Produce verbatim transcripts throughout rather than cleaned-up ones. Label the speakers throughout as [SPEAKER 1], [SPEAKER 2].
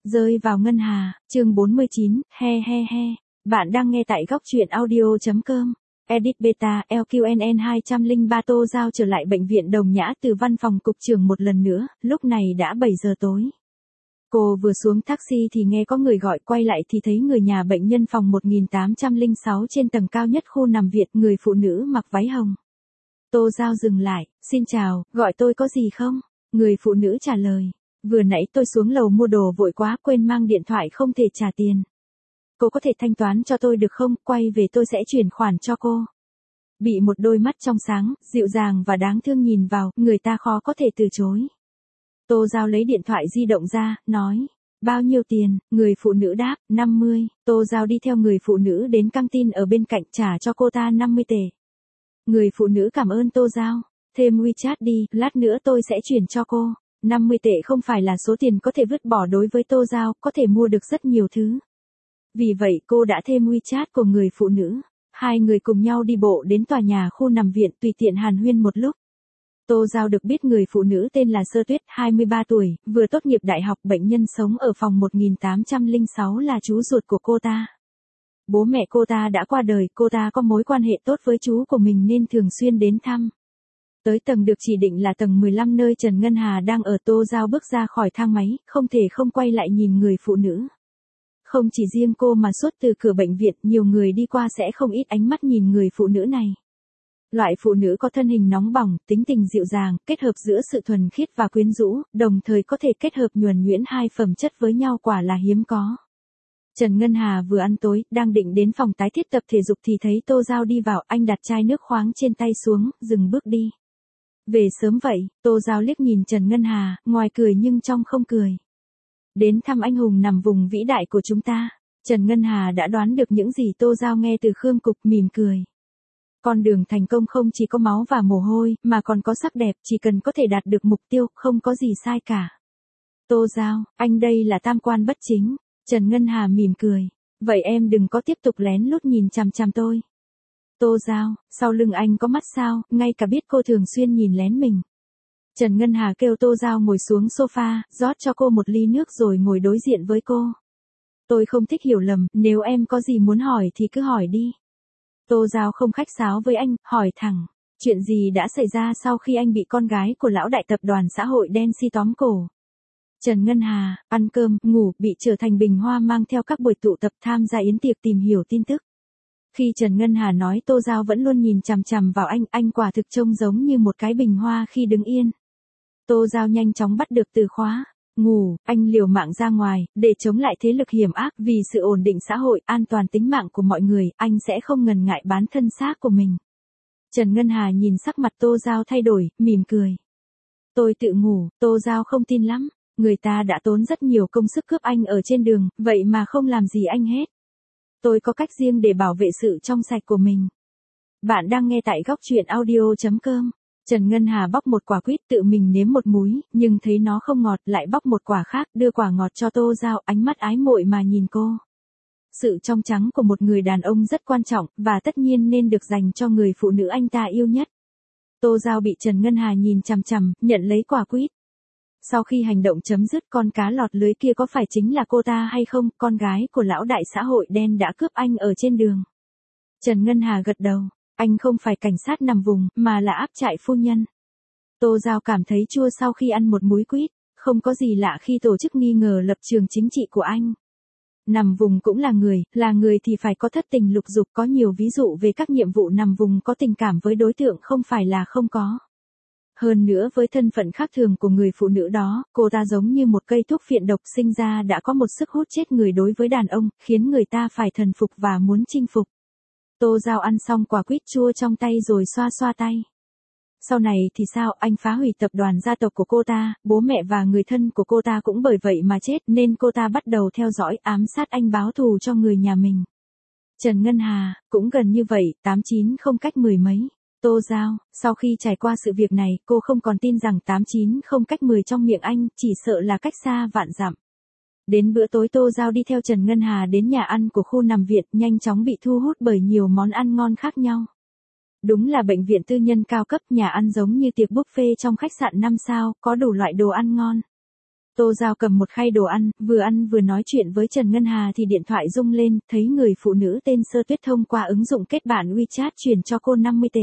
[SPEAKER 1] Rơi vào ngân hà, chương bốn mươi chín, he he he. Bạn đang nghe tại góc truyện audio.com. Edit Beta, L Q N N hai không ba Tô Giao trở lại bệnh viện Đồng Nhã từ văn phòng cục trưởng một lần nữa, lúc này đã bảy giờ tối. Cô vừa xuống taxi thì nghe có người gọi, quay lại thì thấy người nhà bệnh nhân phòng một nghìn tám trăm lẻ sáu trên tầng cao nhất khu nằm viện, người phụ nữ mặc váy hồng. Tô Giao dừng lại, xin chào, gọi tôi có gì không? Người phụ nữ trả lời. Vừa nãy tôi xuống lầu mua đồ vội quá, quên mang điện thoại không thể trả tiền. Cô có thể thanh toán cho tôi được không? Quay về tôi sẽ chuyển khoản cho cô. Bị một đôi mắt trong sáng, dịu dàng và đáng thương nhìn vào, người ta khó có thể từ chối. Tô Giao lấy điện thoại di động ra, nói. Bao nhiêu tiền? Người phụ nữ đáp, năm mươi. Tô Giao đi theo người phụ nữ đến căng tin ở bên cạnh, trả cho cô ta năm mươi tệ. Người phụ nữ cảm ơn Tô Giao. Thêm WeChat đi, lát nữa tôi sẽ chuyển cho cô. năm mươi tệ không phải là số tiền có thể vứt bỏ đối với Tô Giao, có thể mua được rất nhiều thứ. Vì vậy cô đã thêm WeChat của người phụ nữ. Hai người cùng nhau đi bộ đến tòa nhà khu nằm viện, tùy tiện hàn huyên một lúc. Tô Giao được biết người phụ nữ tên là Sơ Tuyết, hai mươi ba tuổi, vừa tốt nghiệp đại học, bệnh nhân sống ở phòng một nghìn tám trăm lẻ sáu là chú ruột của cô ta. Bố mẹ cô ta đã qua đời, cô ta có mối quan hệ tốt với chú của mình nên thường xuyên đến thăm. Tới tầng được chỉ định là tầng mười lăm nơi Trần Ngân Hà đang ở. Tô Giao bước ra khỏi thang máy, không thể không quay lại nhìn người phụ nữ. Không chỉ riêng cô mà suốt từ cửa bệnh viện, nhiều người đi qua sẽ không ít ánh mắt nhìn người phụ nữ này. Loại phụ nữ có thân hình nóng bỏng, tính tình dịu dàng, kết hợp giữa sự thuần khiết và quyến rũ, đồng thời có thể kết hợp nhuần nhuyễn hai phẩm chất với nhau, quả là hiếm có. Trần Ngân Hà vừa ăn tối, đang định đến phòng tái thiết tập thể dục thì thấy Tô Giao đi vào, anh đặt chai nước khoáng trên tay xuống, dừng bước đi. Về sớm vậy, Tô Giao liếc nhìn Trần Ngân Hà, ngoài cười nhưng trong không cười. Đến thăm anh hùng nằm vùng vĩ đại của chúng ta. Trần Ngân Hà đã đoán được những gì Tô Giao nghe từ Khương Cục, mỉm cười. Con đường thành công không chỉ có máu và mồ hôi, mà còn có sắc đẹp, chỉ cần có thể đạt được mục tiêu, không có gì sai cả. Tô Giao, anh đây là tam quan bất chính. Trần Ngân Hà mỉm cười. Vậy em đừng có tiếp tục lén lút nhìn chằm chằm tôi. Tô Giao, sau lưng anh có mắt sao, ngay cả biết cô thường xuyên nhìn lén mình. Trần Ngân Hà kêu Tô Giao ngồi xuống sofa, rót cho cô một ly nước rồi ngồi đối diện với cô. Tôi không thích hiểu lầm, nếu em có gì muốn hỏi thì cứ hỏi đi. Tô Giao không khách sáo với anh, hỏi thẳng. Chuyện gì đã xảy ra sau khi anh bị con gái của lão đại tập đoàn xã hội đen si tóm cổ? Trần Ngân Hà, ăn cơm, ngủ, bị trở thành bình hoa mang theo các buổi tụ tập, tham gia yến tiệc, tìm hiểu tin tức. Khi Trần Ngân Hà nói Tô Giao vẫn luôn nhìn chằm chằm vào anh, anh quả thực trông giống như một cái bình hoa khi đứng yên. Tô Giao nhanh chóng bắt được từ khóa. Ngủ, anh liều mạng ra ngoài, để chống lại thế lực hiểm ác, vì sự ổn định xã hội, an toàn tính mạng của mọi người, anh sẽ không ngần ngại bán thân xác của mình. Trần Ngân Hà nhìn sắc mặt Tô Giao thay đổi, mỉm cười. Tôi tự ngủ, Tô Giao không tin lắm. Người ta đã tốn rất nhiều công sức cướp anh ở trên đường, vậy mà không làm gì anh hết. Tôi có cách riêng để bảo vệ sự trong sạch của mình. Bạn đang nghe tại góc truyện audio.com. Trần Ngân Hà bóc một quả quýt, tự mình nếm một múi, nhưng thấy nó không ngọt, lại bóc một quả khác, đưa quả ngọt cho Tô Giao, ánh mắt ái mộ mà nhìn cô. Sự trong trắng của một người đàn ông rất quan trọng, và tất nhiên nên được dành cho người phụ nữ anh ta yêu nhất. Tô Giao bị Trần Ngân Hà nhìn chằm chằm, nhận lấy quả quýt. Sau khi hành động chấm dứt, con cá lọt lưới kia có phải chính là cô ta hay không? Con gái của lão đại xã hội đen đã cướp anh ở trên đường. Trần Ngân Hà gật đầu. Anh không phải cảnh sát nằm vùng, mà là áp trại phu nhân. Tô Giao cảm thấy chua sau khi ăn một múi quýt. Không có gì lạ khi tổ chức nghi ngờ lập trường chính trị của anh. Nằm vùng cũng là người, là người thì phải có thất tình lục dục, có nhiều ví dụ về các nhiệm vụ nằm vùng có tình cảm với đối tượng, không phải là không có. Hơn nữa với thân phận khác thường của người phụ nữ đó, cô ta giống như một cây thuốc phiện độc, sinh ra đã có một sức hút chết người đối với đàn ông, khiến người ta phải thần phục và muốn chinh phục. Tô Giao ăn xong quả quýt chua trong tay rồi xoa xoa tay. Sau này thì sao? Anh phá hủy tập đoàn gia tộc của cô ta, bố mẹ và người thân của cô ta cũng bởi vậy mà chết, nên cô ta bắt đầu theo dõi, ám sát anh, báo thù cho người nhà mình. Trần Ngân Hà, cũng gần như vậy, tám chín không cách mười mấy. Tô Giao, sau khi trải qua sự việc này, cô không còn tin rằng tám chín không cách mười trong miệng anh, chỉ sợ là cách xa vạn dặm. Đến bữa tối Tô Giao đi theo Trần Ngân Hà đến nhà ăn của khu nằm viện, nhanh chóng bị thu hút bởi nhiều món ăn ngon khác nhau. Đúng là bệnh viện tư nhân cao cấp, nhà ăn giống như tiệc buffet trong khách sạn năm sao, có đủ loại đồ ăn ngon. Tô Giao cầm một khay đồ ăn, vừa ăn vừa nói chuyện với Trần Ngân Hà thì điện thoại rung lên, thấy người phụ nữ tên Sơ Tuyết thông qua ứng dụng kết bạn WeChat chuyển cho cô năm mươi tệ.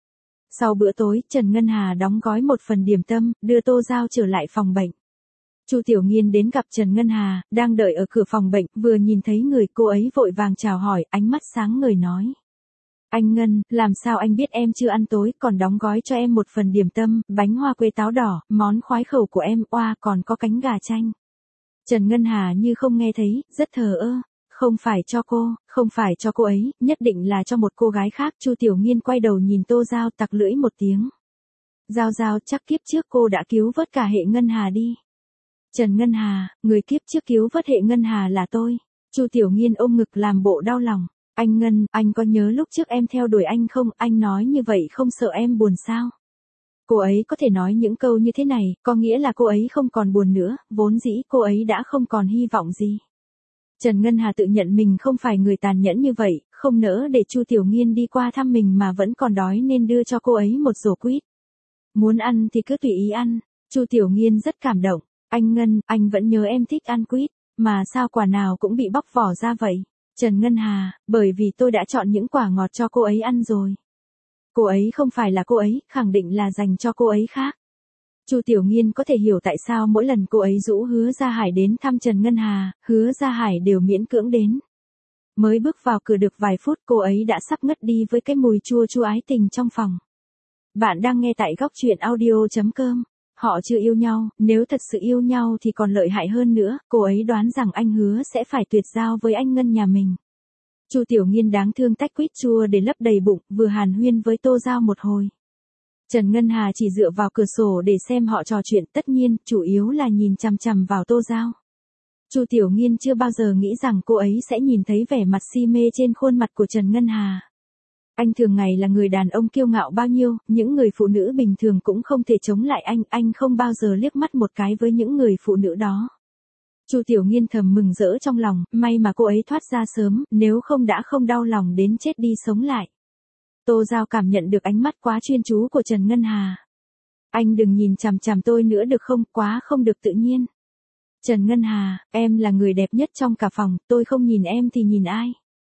[SPEAKER 1] Sau bữa tối, Trần Ngân Hà đóng gói một phần điểm tâm, đưa Tô Giao trở lại phòng bệnh. Chu Tiểu Nghiên đến gặp Trần Ngân Hà, đang đợi ở cửa phòng bệnh, vừa nhìn thấy người, cô ấy vội vàng chào hỏi, ánh mắt sáng ngời nói. Anh Ngân, làm sao anh biết em chưa ăn tối, còn đóng gói cho em một phần điểm tâm, bánh hoa quế táo đỏ, món khoái khẩu của em, oa, còn có cánh gà chanh. Trần Ngân Hà như không nghe thấy, rất thờ ơ. Không phải cho cô, không phải cho cô ấy, nhất định là cho một cô gái khác. Chu Tiểu Nghiên quay đầu nhìn Tô Giao, tặc lưỡi một tiếng. Giao Giao, chắc kiếp trước cô đã cứu vớt cả hệ Ngân Hà đi. Trần Ngân Hà, người kiếp trước cứu vớt hệ Ngân Hà là tôi. Chu Tiểu Nghiên ôm ngực làm bộ đau lòng. Anh Ngân, anh có nhớ lúc trước em theo đuổi anh không, anh nói như vậy không sợ em buồn sao? Cô ấy có thể nói những câu như thế này, có nghĩa là cô ấy không còn buồn nữa, vốn dĩ cô ấy đã không còn hy vọng gì. Trần Ngân Hà tự nhận mình không phải người tàn nhẫn như vậy, không nỡ để Chu Tiểu Nghiên đi qua thăm mình mà vẫn còn đói nên đưa cho cô ấy một rổ quýt. Muốn ăn thì cứ tùy ý ăn. Chu Tiểu Nghiên rất cảm động. Anh Ngân, anh vẫn nhớ em thích ăn quýt, mà sao quả nào cũng bị bóc vỏ ra vậy? Trần Ngân Hà, bởi vì tôi đã chọn những quả ngọt cho cô ấy ăn rồi. Cô ấy không phải là cô ấy, khẳng định là dành cho cô ấy khác. Chu Tiểu Nghiên có thể hiểu tại sao mỗi lần cô ấy rủ Hứa Gia Hải đến thăm Trần Ngân Hà, Hứa Gia Hải đều miễn cưỡng đến. Mới bước vào cửa được vài phút cô ấy đã sắp ngất đi với cái mùi chua chua ái tình trong phòng. Bạn đang nghe tại góc truyện audio chấm com. Họ chưa yêu nhau, nếu thật sự yêu nhau thì còn lợi hại hơn nữa, cô ấy đoán rằng anh Hứa sẽ phải tuyệt giao với anh Ngân nhà mình. Chu Tiểu Nghiên đáng thương tách quýt chua để lấp đầy bụng, vừa hàn huyên với Tô Giao một hồi. Trần Ngân Hà chỉ dựa vào cửa sổ để xem họ trò chuyện, tất nhiên, chủ yếu là nhìn chằm chằm vào Tô Giao. Chu Tiểu Nghiên chưa bao giờ nghĩ rằng cô ấy sẽ nhìn thấy vẻ mặt si mê trên khuôn mặt của Trần Ngân Hà. Anh thường ngày là người đàn ông kiêu ngạo bao nhiêu, những người phụ nữ bình thường cũng không thể chống lại anh, anh không bao giờ liếc mắt một cái với những người phụ nữ đó. Chu Tiểu Nghiên thầm mừng rỡ trong lòng, may mà cô ấy thoát ra sớm, nếu không đã không đau lòng đến chết đi sống lại. Tô Giao cảm nhận được ánh mắt quá chuyên chú của Trần Ngân Hà. Anh đừng nhìn chằm chằm tôi nữa được không, quá không được tự nhiên. Trần Ngân Hà, em là người đẹp nhất trong cả phòng, tôi không nhìn em thì nhìn ai?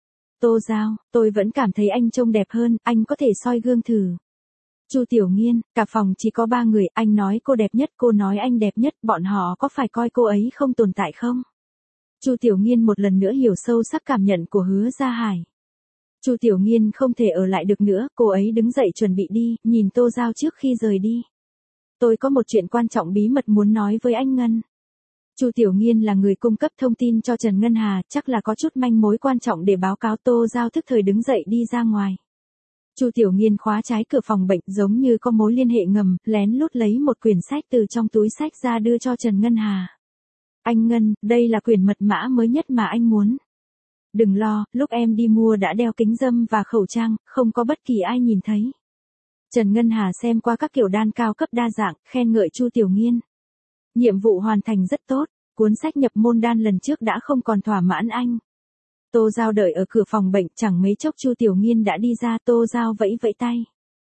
[SPEAKER 1] Tô Giao, tôi vẫn cảm thấy anh trông đẹp hơn, anh có thể soi gương thử. Chu Tiểu Nghiên, cả phòng chỉ có ba người, anh nói cô đẹp nhất, cô nói anh đẹp nhất, bọn họ có phải coi cô ấy không tồn tại không? Chu Tiểu Nghiên một lần nữa hiểu sâu sắc cảm nhận của Hứa Gia Hải. Chu Tiểu Nghiên không thể ở lại được nữa, cô ấy đứng dậy chuẩn bị đi, nhìn Tô Giao trước khi rời đi. Tôi có một chuyện quan trọng bí mật muốn nói với anh Ngân. Chu Tiểu Nghiên là người cung cấp thông tin cho Trần Ngân Hà, chắc là có chút manh mối quan trọng để báo cáo. Tô Giao thức thời đứng dậy đi ra ngoài. Chu Tiểu Nghiên khóa trái cửa phòng bệnh giống như có mối liên hệ ngầm, lén lút lấy một quyển sách từ trong túi sách ra đưa cho Trần Ngân Hà. Anh Ngân, đây là quyển mật mã mới nhất mà anh muốn. Đừng lo, lúc em đi mua đã đeo kính râm và khẩu trang, không có bất kỳ ai nhìn thấy. Trần Ngân Hà xem qua các kiểu đan cao cấp đa dạng, khen ngợi Chu Tiểu Nghiên. Nhiệm vụ hoàn thành rất tốt, cuốn sách nhập môn đan lần trước đã không còn thỏa mãn anh. Tô Giao đợi ở cửa phòng bệnh, chẳng mấy chốc Chu Tiểu Nghiên đã đi ra. Tô Giao vẫy vẫy tay.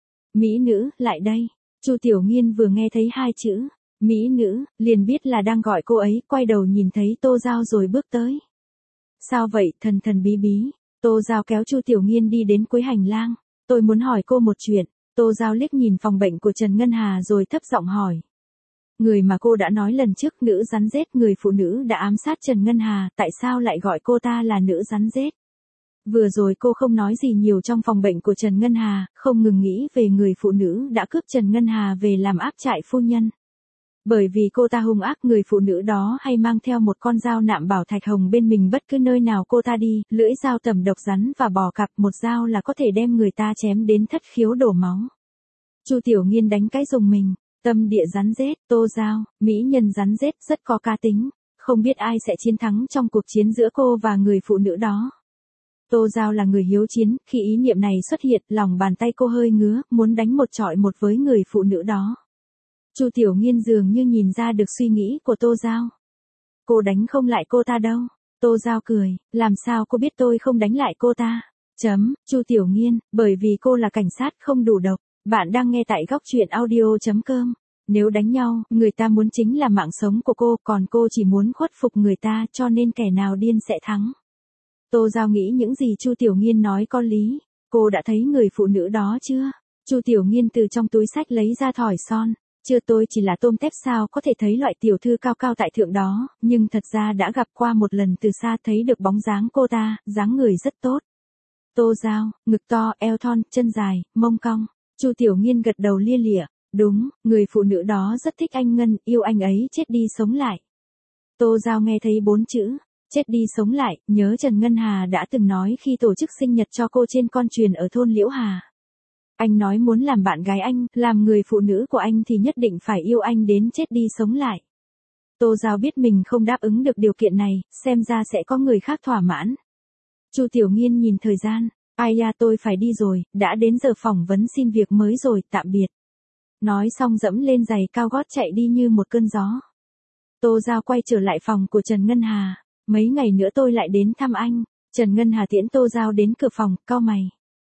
[SPEAKER 1] Mỹ nữ, lại đây. Chu Tiểu Nghiên vừa nghe thấy hai chữ Mỹ nữ, liền biết là đang gọi cô ấy, quay đầu nhìn thấy Tô Giao rồi bước tới. Sao vậy, thần thần bí bí? Tô Giao kéo Chu Tiểu Nghiên đi đến cuối hành lang. Tôi muốn hỏi cô một chuyện. Tô Giao liếc nhìn phòng bệnh của Trần Ngân Hà rồi thấp giọng hỏi. Người mà cô đã nói lần trước, nữ rắn rết, người phụ nữ đã ám sát Trần Ngân Hà, tại sao lại gọi cô ta là nữ rắn rết? Vừa rồi cô không nói gì nhiều trong phòng bệnh của Trần Ngân Hà, không ngừng nghĩ về người phụ nữ đã cướp Trần Ngân Hà về làm áp trại phu nhân. Bởi vì cô ta hung ác, người phụ nữ đó hay mang theo một con dao nạm bảo thạch hồng bên mình bất cứ nơi nào cô ta đi, lưỡi dao tẩm độc rắn và bò cạp, một dao là có thể đem người ta chém đến thất khiếu đổ máu. Chu Tiểu Nghiên đánh cái rùng mình. Tâm địa rắn rết, Tô Giao, mỹ nhân rắn rết rất có cá tính, không biết ai sẽ chiến thắng trong cuộc chiến giữa cô và người phụ nữ đó. Tô Giao là người hiếu chiến, khi ý niệm này xuất hiện, lòng bàn tay cô hơi ngứa, muốn đánh một chọi một với người phụ nữ đó. Chu Tiểu Nghiên dường như nhìn ra được suy nghĩ của Tô Giao. Cô đánh không lại cô ta đâu. Tô Giao cười, làm sao cô biết tôi không đánh lại cô ta? Chấm, Chu Tiểu Nghiên, bởi vì cô là cảnh sát không đủ độc. Bạn đang nghe tại góc truyện audio chấm com. Nếu đánh nhau, người ta muốn chính là mạng sống của cô, còn cô chỉ muốn khuất phục người ta, cho nên kẻ nào điên sẽ thắng. Tô Giao nghĩ những gì Chu Tiểu Nghiên nói có lý. Cô đã thấy người phụ nữ đó chưa? Chu Tiểu Nghiên từ trong túi xách lấy ra thỏi son. Chưa, tôi chỉ là tôm tép sao có thể thấy loại tiểu thư cao cao tại thượng đó, nhưng thật ra đã gặp qua một lần từ xa, thấy được bóng dáng cô ta, dáng người rất tốt. Tô Giao, ngực to, eo thon, chân dài, mông cong. Chu Tiểu Nghiên gật đầu lia lịa. Đúng, người phụ nữ đó rất thích anh Ngân, yêu anh ấy chết đi sống lại. Tô Giao nghe thấy bốn chữ, chết đi sống lại, nhớ Trần Ngân Hà đã từng nói khi tổ chức sinh nhật cho cô trên con thuyền ở thôn Liễu Hà. Anh nói muốn làm bạn gái anh, làm người phụ nữ của anh thì nhất định phải yêu anh đến chết đi sống lại. Tô Giao biết mình không đáp ứng được điều kiện này, xem ra sẽ có người khác thỏa mãn. Chu Tiểu Nghiên nhìn thời gian, ai da tôi phải đi rồi, đã đến giờ phỏng vấn xin việc mới rồi, tạm biệt. Nói xong dẫm lên giày cao gót chạy đi như một cơn gió. Tô Giao quay trở lại phòng của Trần Ngân Hà. Mấy ngày nữa tôi lại đến thăm anh. Trần Ngân Hà tiễn Tô Giao đến cửa phòng, cau mày.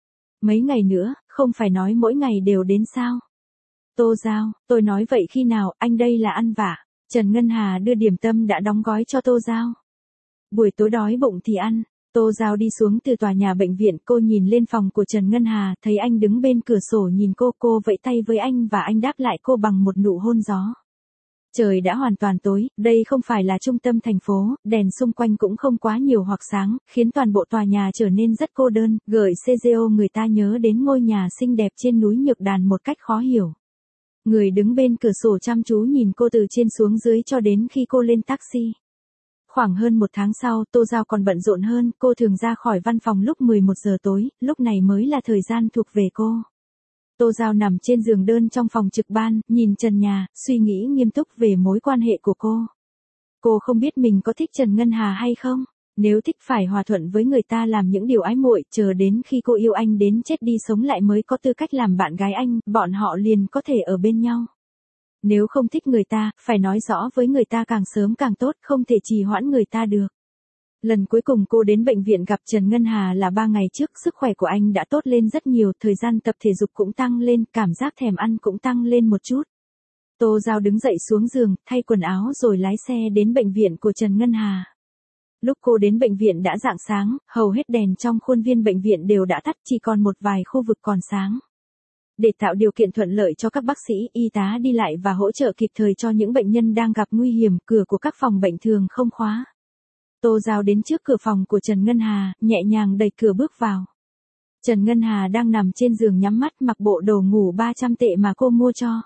[SPEAKER 1] Mấy ngày nữa, không phải nói mỗi ngày đều đến sao? Tô Giao, tôi nói vậy khi nào, anh đây là ăn vạ. Trần Ngân Hà đưa điểm tâm đã đóng gói cho Tô Giao. Buổi tối đói bụng thì ăn. Tô Giao đi xuống từ tòa nhà bệnh viện, cô nhìn lên phòng của Trần Ngân Hà, thấy anh đứng bên cửa sổ nhìn cô, cô vẫy tay với anh và anh đáp lại cô bằng một nụ hôn gió. Trời đã hoàn toàn tối, đây không phải là trung tâm thành phố, đèn xung quanh cũng không quá nhiều hoặc sáng, khiến toàn bộ tòa nhà trở nên rất cô đơn, gợi xê giê ô người ta nhớ đến ngôi nhà xinh đẹp trên núi Nhược Đàn một cách khó hiểu. Người đứng bên cửa sổ chăm chú nhìn cô từ trên xuống dưới cho đến khi cô lên taxi. Khoảng hơn một tháng sau, Tô Giao còn bận rộn hơn, cô thường ra khỏi văn phòng lúc mười một giờ tối, lúc này mới là thời gian thuộc về cô. Tô Giao nằm trên giường đơn trong phòng trực ban, nhìn trần nhà, suy nghĩ nghiêm túc về mối quan hệ của cô. Cô không biết mình có thích Trần Ngân Hà hay không? Nếu thích phải hòa thuận với người ta làm những điều ái muội, chờ đến khi cô yêu anh đến chết đi sống lại mới có tư cách làm bạn gái anh, bọn họ liền có thể ở bên nhau. Nếu không thích người ta, phải nói rõ với người ta càng sớm càng tốt, không thể trì hoãn người ta được. Lần cuối cùng cô đến bệnh viện gặp Trần Ngân Hà là ba ngày trước, sức khỏe của anh đã tốt lên rất nhiều, thời gian tập thể dục cũng tăng lên, cảm giác thèm ăn cũng tăng lên một chút. Tô Giao đứng dậy xuống giường, thay quần áo rồi lái xe đến bệnh viện của Trần Ngân Hà. Lúc cô đến bệnh viện đã rạng sáng, hầu hết đèn trong khuôn viên bệnh viện đều đã tắt, chỉ còn một vài khu vực còn sáng. Để tạo điều kiện thuận lợi cho các bác sĩ, y tá đi lại và hỗ trợ kịp thời cho những bệnh nhân đang gặp nguy hiểm, cửa của các phòng bệnh thường không khóa. Tô Giao đến trước cửa phòng của Trần Ngân Hà, nhẹ nhàng đẩy cửa bước vào. Trần Ngân Hà đang nằm trên giường nhắm mắt mặc bộ đồ ngủ ba trăm tệ mà cô mua cho.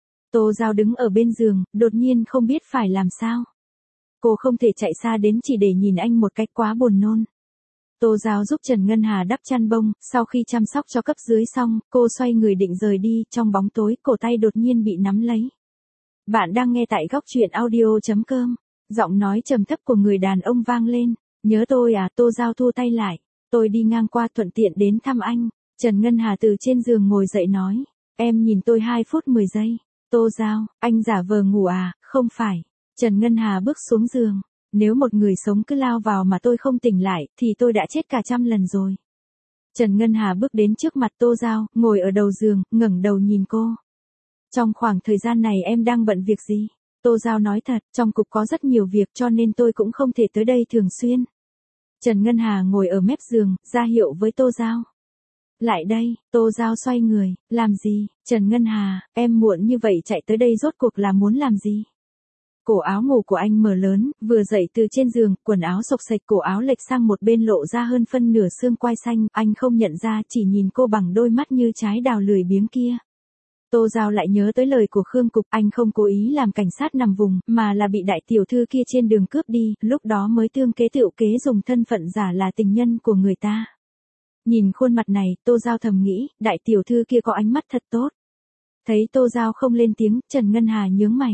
[SPEAKER 1] Tô Giao đứng ở bên giường, đột nhiên không biết phải làm sao. Cô không thể chạy xa đến chỉ để nhìn anh một cách quá buồn nôn. Tô Giao giúp Trần Ngân Hà đắp chăn bông, sau khi chăm sóc cho cấp dưới xong, cô xoay người định rời đi, trong bóng tối, cổ tay đột nhiên bị nắm lấy. Bạn đang nghe tại góc truyện audio chấm com. Giọng nói trầm thấp của người đàn ông vang lên. Nhớ tôi à? Tô Giao thu tay lại. Tôi đi ngang qua thuận tiện đến thăm anh. Trần Ngân Hà từ trên giường ngồi dậy nói. Em nhìn tôi hai phút mười giây. Tô Giao, anh giả vờ ngủ à? Không phải. Trần Ngân Hà bước xuống giường. Nếu một người sống cứ lao vào mà tôi không tỉnh lại, thì tôi đã chết cả trăm lần rồi. Trần Ngân Hà bước đến trước mặt Tô Giao, ngồi ở đầu giường, ngẩng đầu nhìn cô. Trong khoảng thời gian này em đang bận việc gì? Tô Giao nói thật, trong cục có rất nhiều việc cho nên tôi cũng không thể tới đây thường xuyên. Trần Ngân Hà ngồi ở mép giường, ra hiệu với Tô Giao. Lại đây, Tô Giao xoay người, làm gì? Trần Ngân Hà, em muộn như vậy chạy tới đây rốt cuộc là muốn làm gì? Cổ áo ngủ của anh mở lớn, vừa dậy từ trên giường, quần áo xộc xệch, cổ áo lệch sang một bên lộ ra hơn phân nửa xương quai xanh, anh không nhận ra, chỉ nhìn cô bằng đôi mắt như trái đào lười biếng kia. Tô Giao lại nhớ tới lời của Khương Cục, anh không cố ý làm cảnh sát nằm vùng, mà là bị đại tiểu thư kia trên đường cướp đi, lúc đó mới tương kế tựu kế dùng thân phận giả là tình nhân của người ta. Nhìn khuôn mặt này, Tô Giao thầm nghĩ, đại tiểu thư kia có ánh mắt thật tốt. Thấy Tô Giao không lên tiếng, Trần Ngân Hà nhướng mày.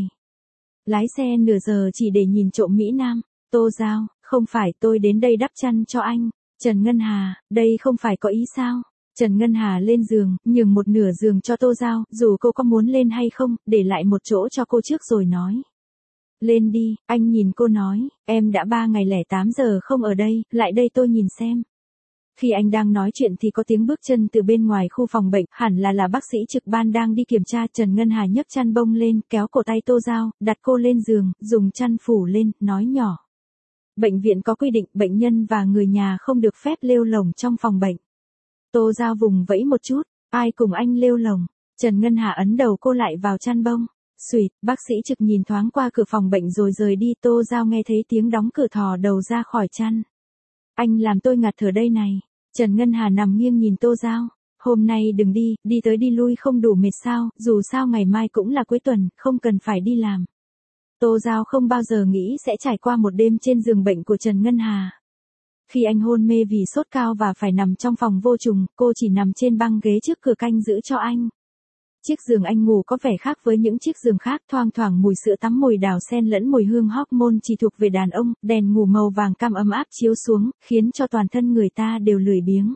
[SPEAKER 1] Lái xe nửa giờ chỉ để nhìn trộm Mỹ Nam. Tô Giao, không phải tôi đến đây đắp chăn cho anh. Trần Ngân Hà, đây không phải có ý sao? Trần Ngân Hà lên giường, nhường một nửa giường cho Tô Giao, dù cô có muốn lên hay không, để lại một chỗ cho cô trước rồi nói. Lên đi, anh nhìn cô nói, em đã ba ngày lẻ tám giờ không ở đây, lại đây tôi nhìn xem. Khi anh đang nói chuyện thì có tiếng bước chân từ bên ngoài khu phòng bệnh, hẳn là là bác sĩ trực ban đang đi kiểm tra. Trần Ngân Hà nhấc chăn bông lên, kéo cổ tay Tô Giao, đặt cô lên giường, dùng chăn phủ lên, nói nhỏ. Bệnh viện có quy định bệnh nhân và người nhà không được phép lêu lổng trong phòng bệnh. Tô Giao vùng vẫy một chút, ai cùng anh lêu lổng? Trần Ngân Hà ấn đầu cô lại vào chăn bông. Xùyt, bác sĩ trực nhìn thoáng qua cửa phòng bệnh rồi rời đi. Tô Giao nghe thấy tiếng đóng cửa thò đầu ra khỏi chăn. Anh làm tôi ngạt thở đây này. Trần Ngân Hà nằm nghiêng nhìn Tô Giao. Hôm nay đừng đi, đi tới đi lui không đủ mệt sao, dù sao ngày mai cũng là cuối tuần, không cần phải đi làm. Tô Giao không bao giờ nghĩ sẽ trải qua một đêm trên giường bệnh của Trần Ngân Hà. Khi anh hôn mê vì sốt cao và phải nằm trong phòng vô trùng, cô chỉ nằm trên băng ghế trước cửa canh giữ cho anh. Chiếc giường anh ngủ có vẻ khác với những chiếc giường khác, thoang thoảng mùi sữa tắm, mùi đào xen lẫn mùi hương hormone chỉ thuộc về đàn ông, đèn ngủ màu vàng cam ấm áp chiếu xuống, khiến cho toàn thân người ta đều lười biếng.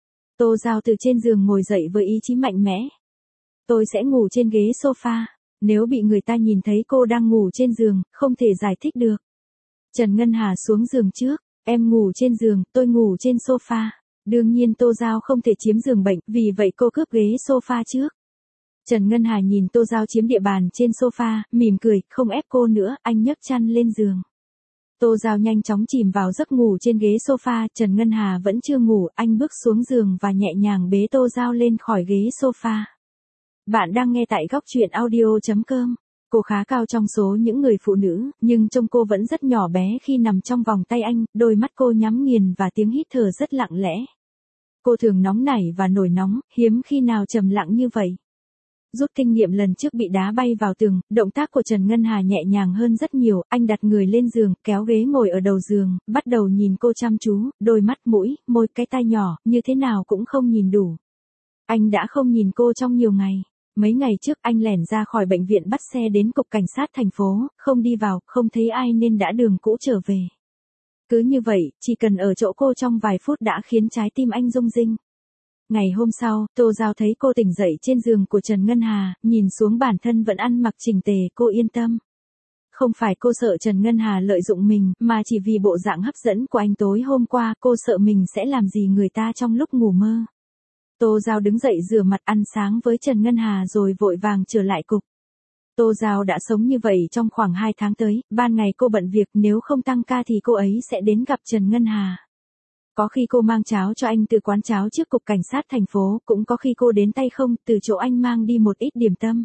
[SPEAKER 1] Tô Giao từ trên giường ngồi dậy với ý chí mạnh mẽ. Tôi sẽ ngủ trên ghế sofa. Nếu bị người ta nhìn thấy cô đang ngủ trên giường, không thể giải thích được. Trần Ngân Hà xuống giường trước. Em ngủ trên giường, tôi ngủ trên sofa. Đương nhiên Tô Giao không thể chiếm giường bệnh, vì vậy cô cướp ghế sofa trước. Trần Ngân Hà nhìn Tô Giao chiếm địa bàn trên sofa, mỉm cười, không ép cô nữa, anh nhấc chăn lên giường. Tô Giao nhanh chóng chìm vào giấc ngủ trên ghế sofa, Trần Ngân Hà vẫn chưa ngủ, anh bước xuống giường và nhẹ nhàng bế Tô Giao lên khỏi ghế sofa. Bạn đang nghe tại góc truyện audio chấm com. Cô khá cao trong số những người phụ nữ, nhưng trông cô vẫn rất nhỏ bé khi nằm trong vòng tay anh, đôi mắt cô nhắm nghiền và tiếng hít thở rất lặng lẽ. Cô thường nóng nảy và nổi nóng, hiếm khi nào trầm lặng như vậy. Rút kinh nghiệm lần trước bị đá bay vào tường, động tác của Trần Ngân Hà nhẹ nhàng hơn rất nhiều, anh đặt người lên giường, kéo ghế ngồi ở đầu giường, bắt đầu nhìn cô chăm chú, đôi mắt, mũi, môi, cái tai nhỏ, như thế nào cũng không nhìn đủ. Anh đã không nhìn cô trong nhiều ngày. Mấy ngày trước anh lẻn ra khỏi bệnh viện bắt xe đến cục cảnh sát thành phố, không đi vào, không thấy ai nên đã đường cũ trở về. Cứ như vậy, chỉ cần ở chỗ cô trong vài phút đã khiến trái tim anh rung rinh. Ngày hôm sau, Tô Giao thấy cô tỉnh dậy trên giường của Trần Ngân Hà, nhìn xuống bản thân vẫn ăn mặc chỉnh tề, cô yên tâm. Không phải cô sợ Trần Ngân Hà lợi dụng mình, mà chỉ vì bộ dạng hấp dẫn của anh tối hôm qua, cô sợ mình sẽ làm gì người ta trong lúc ngủ mơ. Tô Giao đứng dậy rửa mặt ăn sáng với Trần Ngân Hà rồi vội vàng trở lại cục. Tô Giao đã sống như vậy trong khoảng hai tháng tới, ban ngày cô bận việc, nếu không tăng ca thì cô ấy sẽ đến gặp Trần Ngân Hà. Có khi cô mang cháo cho anh từ quán cháo trước cục cảnh sát thành phố, cũng có khi cô đến tay không, từ chỗ anh mang đi một ít điểm tâm.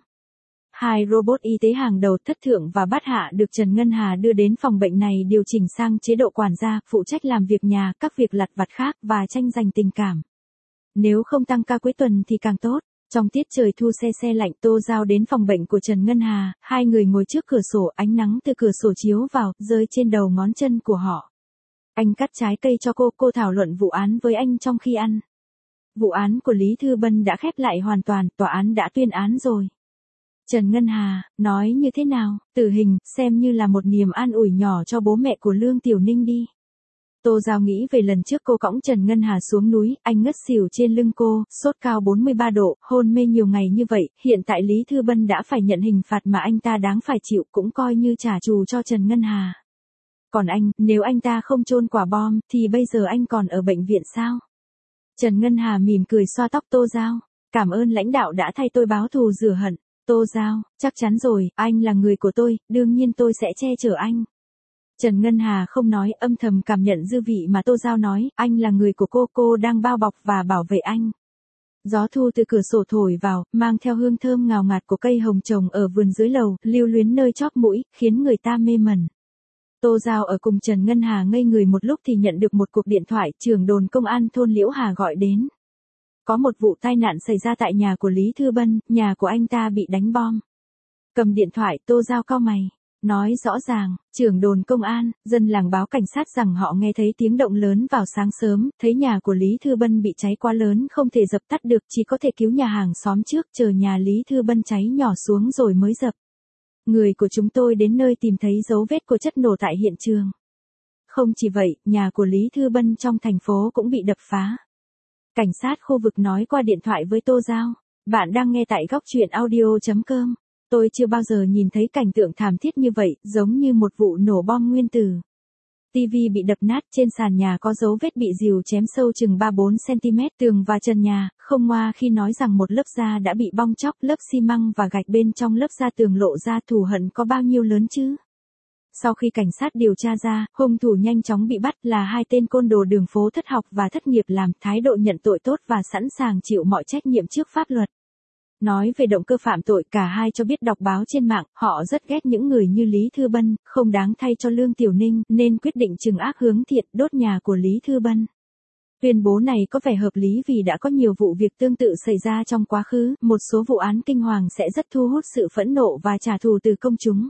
[SPEAKER 1] Hai robot y tế hàng đầu Thất Thượng và Bát Hạ được Trần Ngân Hà đưa đến phòng bệnh này điều chỉnh sang chế độ quản gia, phụ trách làm việc nhà, các việc lặt vặt khác và tranh giành tình cảm. Nếu không tăng ca cuối tuần thì càng tốt. Trong tiết trời thu se se lạnh, Tô Giao đến phòng bệnh của Trần Ngân Hà, hai người ngồi trước cửa sổ, ánh nắng từ cửa sổ chiếu vào, rơi trên đầu ngón chân của họ. Anh cắt trái cây cho cô, cô thảo luận vụ án với anh trong khi ăn. Vụ án của Lý Thư Bân đã khép lại hoàn toàn, tòa án đã tuyên án rồi. Trần Ngân Hà, nói như thế nào, tử hình, xem như là một niềm an ủi nhỏ cho bố mẹ của Lương Tiểu Ninh đi. Tô Giao nghĩ về lần trước cô cõng Trần Ngân Hà xuống núi, anh ngất xỉu trên lưng cô, sốt cao bốn mươi ba độ, hôn mê nhiều ngày như vậy, hiện tại Lý Thư Bân đã phải nhận hình phạt mà anh ta đáng phải chịu, cũng coi như trả trù cho Trần Ngân Hà. Còn anh, nếu anh ta không chôn quả bom, thì bây giờ anh còn ở bệnh viện sao? Trần Ngân Hà mỉm cười xoa tóc Tô Giao. Cảm ơn lãnh đạo đã thay tôi báo thù rửa hận. Tô Giao, chắc chắn rồi, anh là người của tôi, đương nhiên tôi sẽ che chở anh. Trần Ngân Hà không nói, âm thầm cảm nhận dư vị mà Tô Giao nói, anh là người của cô, cô đang bao bọc và bảo vệ anh. Gió thu từ cửa sổ thổi vào, mang theo hương thơm ngào ngạt của cây hồng trồng ở vườn dưới lầu, lưu luyến nơi chóp mũi, khiến người ta mê mẩn. Tô Giao ở cùng Trần Ngân Hà ngây người một lúc thì nhận được một cuộc điện thoại, trưởng đồn công an thôn Liễu Hà gọi đến. Có một vụ tai nạn xảy ra tại nhà của Lý Thư Bân, nhà của anh ta bị đánh bom. Cầm điện thoại, Tô Giao cau mày. Nói rõ ràng, trưởng đồn công an, dân làng báo cảnh sát rằng họ nghe thấy tiếng động lớn vào sáng sớm, thấy nhà của Lý Thư Bân bị cháy quá lớn không thể dập tắt được, chỉ có thể cứu nhà hàng xóm trước, chờ nhà Lý Thư Bân cháy nhỏ xuống rồi mới dập. Người của chúng tôi đến nơi tìm thấy dấu vết của chất nổ tại hiện trường. Không chỉ vậy, nhà của Lý Thư Bân trong thành phố cũng bị đập phá. Cảnh sát khu vực nói qua điện thoại với Tô Giao. Bạn đang nghe tại góc truyện audio chấm com. Tôi chưa bao giờ nhìn thấy cảnh tượng thảm thiết như vậy, giống như một vụ nổ bom nguyên tử. Tivi bị đập nát, trên sàn nhà có dấu vết bị rìu chém sâu chừng ba bốn xăng-ti-mét, tường và trần nhà, không ngoa khi nói rằng một lớp da đã bị bong tróc, lớp xi măng và gạch bên trong lớp da tường lộ ra thù hận có bao nhiêu lớn chứ. Sau khi cảnh sát điều tra ra, hung thủ nhanh chóng bị bắt là hai tên côn đồ đường phố thất học và thất nghiệp làm thái độ nhận tội tốt và sẵn sàng chịu mọi trách nhiệm trước pháp luật. Nói về động cơ phạm tội, cả hai cho biết đọc báo trên mạng, họ rất ghét những người như Lý Thư Bân, không đáng thay cho Lương Tiểu Ninh, nên quyết định trừng ác hướng thiện, đốt nhà của Lý Thư Bân. Tuyên bố này có vẻ hợp lý vì đã có nhiều vụ việc tương tự xảy ra trong quá khứ, một số vụ án kinh hoàng sẽ rất thu hút sự phẫn nộ và trả thù từ công chúng.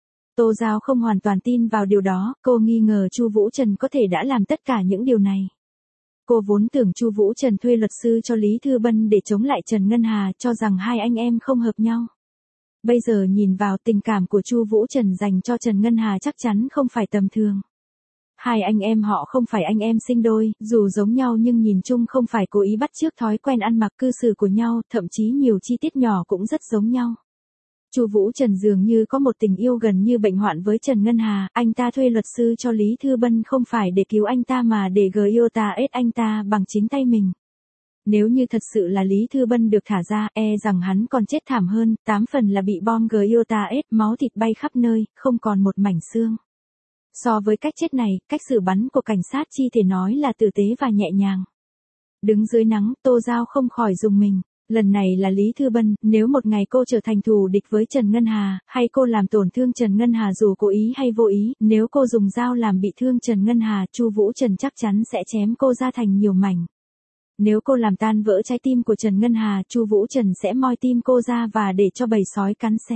[SPEAKER 1] Tô Giao không hoàn toàn tin vào điều đó, cô nghi ngờ Chu Vũ Trần có thể đã làm tất cả những điều này. Cô vốn tưởng Chu Vũ Trần thuê luật sư cho Lý Thư Bân để chống lại Trần Ngân Hà, cho rằng hai anh em không hợp nhau. Bây giờ nhìn vào, tình cảm của Chu Vũ Trần dành cho Trần Ngân Hà chắc chắn không phải tầm thường. Hai anh em họ không phải anh em sinh đôi, dù giống nhau nhưng nhìn chung không phải cố ý bắt chước thói quen ăn mặc cư xử của nhau, thậm chí nhiều chi tiết nhỏ cũng rất giống nhau. Chu Vũ Trần dường như có một tình yêu gần như bệnh hoạn với Trần Ngân Hà, anh ta thuê luật sư cho Lý Thư Bân không phải để cứu anh ta mà để giota ết anh ta bằng chính tay mình. Nếu như thật sự là Lý Thư Bân được thả ra, e rằng hắn còn chết thảm hơn, tám phần là bị bom giota ết, máu thịt bay khắp nơi, không còn một mảnh xương. So với cách chết này, cách xử bắn của cảnh sát chi thể nói là tử tế và nhẹ nhàng. Đứng dưới nắng, Tô Giao không khỏi rùng mình. Lần này là Lý Thư Bân, nếu một ngày cô trở thành thù địch với Trần Ngân Hà, hay cô làm tổn thương Trần Ngân Hà dù cố ý hay vô ý, nếu cô dùng dao làm bị thương Trần Ngân Hà, Chu Vũ Trần chắc chắn sẽ chém cô ra thành nhiều mảnh. Nếu cô làm tan vỡ trái tim của Trần Ngân Hà, Chu Vũ Trần sẽ moi tim cô ra và để cho bầy sói cắn xé.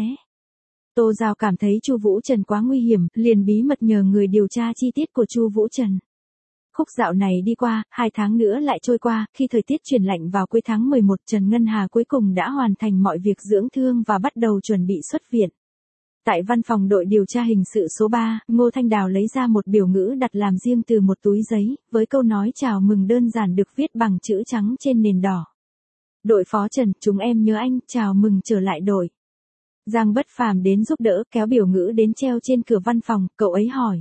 [SPEAKER 1] Tô Giao cảm thấy Chu Vũ Trần quá nguy hiểm, liền bí mật nhờ người điều tra chi tiết của Chu Vũ Trần. Khúc dạo này đi qua, hai tháng nữa lại trôi qua, khi thời tiết chuyển lạnh vào cuối tháng mười một, Trần Ngân Hà cuối cùng đã hoàn thành mọi việc dưỡng thương và bắt đầu chuẩn bị xuất viện. Tại văn phòng đội điều tra hình sự số ba, Ngô Thanh Đào lấy ra một biểu ngữ đặt làm riêng từ một túi giấy, với câu nói chào mừng đơn giản được viết bằng chữ trắng trên nền đỏ. Đội phó Trần, chúng em nhớ anh, chào mừng trở lại đội. Giang Bất Phàm đến giúp đỡ, kéo biểu ngữ đến treo trên cửa văn phòng, cậu ấy hỏi.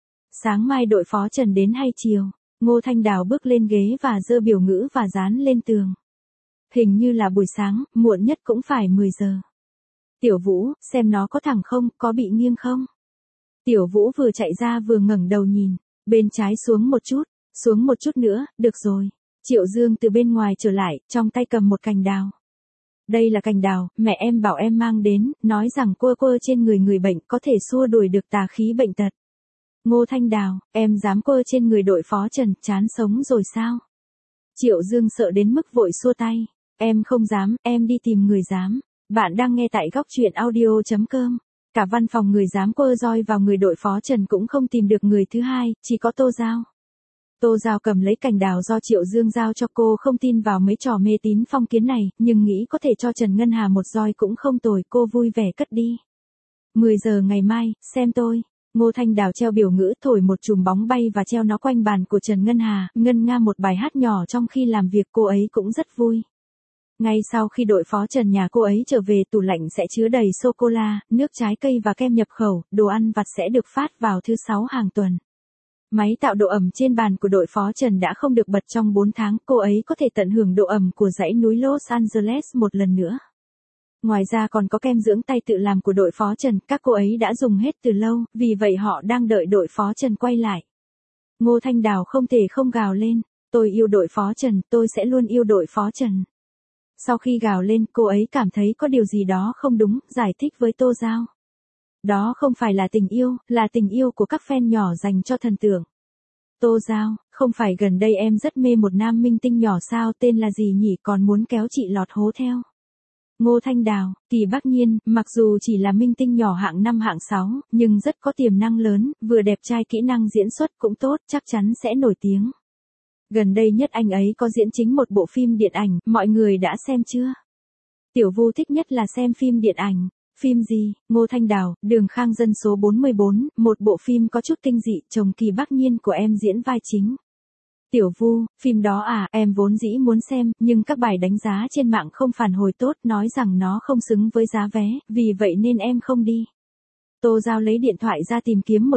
[SPEAKER 1] Sáng mai đội phó Trần đến hay chiều? Ngô Thanh Đào bước lên ghế và giơ biểu ngữ và dán lên tường. Hình như là buổi sáng, muộn nhất cũng phải mười giờ. Tiểu Vũ, xem nó có thẳng không, có bị nghiêng không? Tiểu Vũ vừa chạy ra vừa ngẩng đầu nhìn, bên trái xuống một chút, xuống một chút nữa, được rồi. Triệu Dương từ bên ngoài trở lại, trong tay cầm một cành đào. Đây là cành đào, mẹ em bảo em mang đến, nói rằng quơ quơ trên người người bệnh có thể xua đuổi được tà khí bệnh tật. Ngô Thanh Đào, em dám quơ trên người đội phó Trần, chán sống rồi sao? Triệu Dương sợ đến mức vội xua tay. Em không dám, em đi tìm người dám. Bạn đang nghe tại góc truyện audio chấm com. Cả văn phòng người dám quơ roi vào người đội phó Trần cũng không tìm được người thứ hai, chỉ có Tô Giao. Tô Giao cầm lấy cành đào do Triệu Dương giao cho cô, không tin vào mấy trò mê tín phong kiến này, nhưng nghĩ có thể cho Trần Ngân Hà một roi cũng không tồi, cô vui vẻ cất đi. mười giờ ngày mai, xem tôi. Ngô Thanh Đào treo biểu ngữ, thổi một chùm bóng bay và treo nó quanh bàn của Trần Ngân Hà, ngân nga một bài hát nhỏ trong khi làm việc, cô ấy cũng rất vui. Ngay sau khi đội phó Trần nhà cô ấy trở về, tủ lạnh sẽ chứa đầy sô-cô-la, nước trái cây và kem nhập khẩu, đồ ăn vặt sẽ được phát vào thứ sáu hàng tuần. Máy tạo độ ẩm trên bàn của đội phó Trần đã không được bật trong bốn tháng, cô ấy có thể tận hưởng độ ẩm của dãy núi Los Angeles một lần nữa. Ngoài ra còn có kem dưỡng tay tự làm của đội phó Trần, các cô ấy đã dùng hết từ lâu, vì vậy họ đang đợi đội phó Trần quay lại. Ngô Thanh Đào không thể không gào lên, tôi yêu đội phó Trần, tôi sẽ luôn yêu đội phó Trần. Sau khi gào lên, cô ấy cảm thấy có điều gì đó không đúng, giải thích với Tô Giao. Đó không phải là tình yêu, là tình yêu của các fan nhỏ dành cho thần tượng. Tô Giao, không phải gần đây em rất mê một nam minh tinh nhỏ sao, tên là gì nhỉ, còn muốn kéo chị lọt hố theo. Ngô Thanh Đào, Kỳ Bắc Nhiên, mặc dù chỉ là minh tinh nhỏ hạng năm hạng sáu, nhưng rất có tiềm năng lớn, vừa đẹp trai, kỹ năng diễn xuất cũng tốt, chắc chắn sẽ nổi tiếng. Gần đây nhất anh ấy có diễn chính một bộ phim điện ảnh, mọi người đã xem chưa? Tiểu Vu thích nhất là xem phim điện ảnh. Phim gì? Ngô Thanh Đào, Đường Khang Dân số bốn mươi bốn, một bộ phim có chút kinh dị, chồng Kỳ Bắc Nhiên của em diễn vai chính. Tiểu Vu, phim đó à, em vốn dĩ muốn xem, nhưng các bài đánh giá trên mạng không phản hồi tốt, nói rằng nó không xứng với giá vé, vì vậy nên em không đi. Tô Giao lấy điện thoại ra tìm kiếm một chút,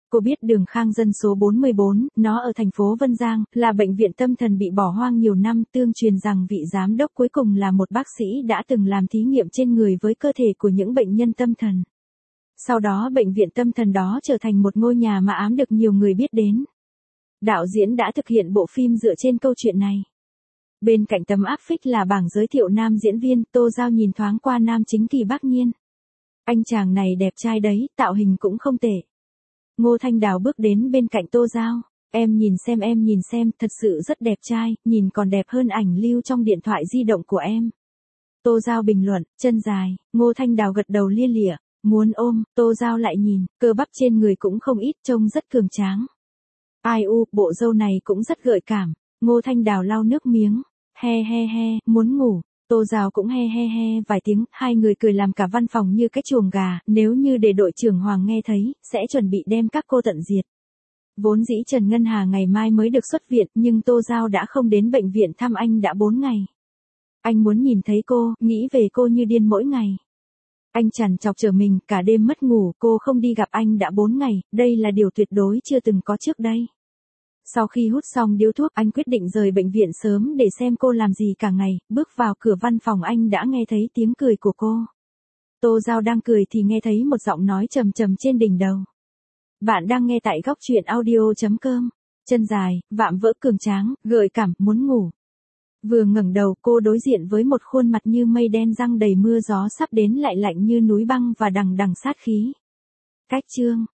[SPEAKER 1] Cô biết đường Khang Dân số bốn mươi bốn, nó ở thành phố Vân Giang, là bệnh viện tâm thần bị bỏ hoang nhiều năm. Tương truyền rằng vị giám đốc cuối cùng là một bác sĩ đã từng làm thí nghiệm trên người với cơ thể của những bệnh nhân tâm thần. Sau đó bệnh viện tâm thần đó trở thành một ngôi nhà ma ám được nhiều người biết đến. Đạo diễn đã thực hiện bộ phim dựa trên câu chuyện này. Bên cạnh tấm áp phích là bảng giới thiệu nam diễn viên. Tô Giao nhìn thoáng qua nam chính Kỳ Bác Nhiên. Anh chàng này đẹp trai đấy, tạo hình cũng không tệ. Ngô Thanh Đào bước đến bên cạnh Tô Giao. Em nhìn xem em nhìn xem, thật sự rất đẹp trai, nhìn còn đẹp hơn ảnh lưu trong điện thoại di động của em. Tô Giao bình luận, chân dài. Ngô Thanh Đào gật đầu lia lịa. Muốn ôm, Tô Giao lại nhìn, cơ bắp trên người cũng không ít, trông rất cường tráng. Ai u, bộ râu này cũng rất gợi cảm. Ngô Thanh Đào lau nước miếng. He he he, muốn ngủ. Tô Giao cũng he he he vài tiếng, hai người cười làm cả văn phòng như cái chuồng gà. Nếu như để đội trưởng Hoàng nghe thấy, sẽ chuẩn bị đem các cô tận diệt. Vốn dĩ Trần Ngân Hà ngày mai mới được xuất viện, nhưng Tô Giao đã không đến bệnh viện thăm anh đã bốn ngày. Anh muốn nhìn thấy cô, nghĩ về cô như điên mỗi ngày. Anh trằn trọc chờ mình, cả đêm mất ngủ, cô không đi gặp anh đã bốn ngày, đây là điều tuyệt đối chưa từng có trước đây. Sau khi hút xong điếu thuốc, anh quyết định rời bệnh viện sớm để xem cô làm gì cả ngày. Bước vào cửa văn phòng anh đã nghe thấy tiếng cười của cô. Tô Giao đang cười thì nghe thấy một giọng nói trầm trầm trên đỉnh đầu. Bạn đang nghe tại góc truyện audio chấm com. Chân dài, vạm vỡ cường tráng, gợi cảm, muốn ngủ. Vừa ngẩng đầu cô đối diện với một khuôn mặt như mây đen răng đầy mưa gió sắp đến lại lạnh như núi băng và đằng đằng sát khí. Cách chương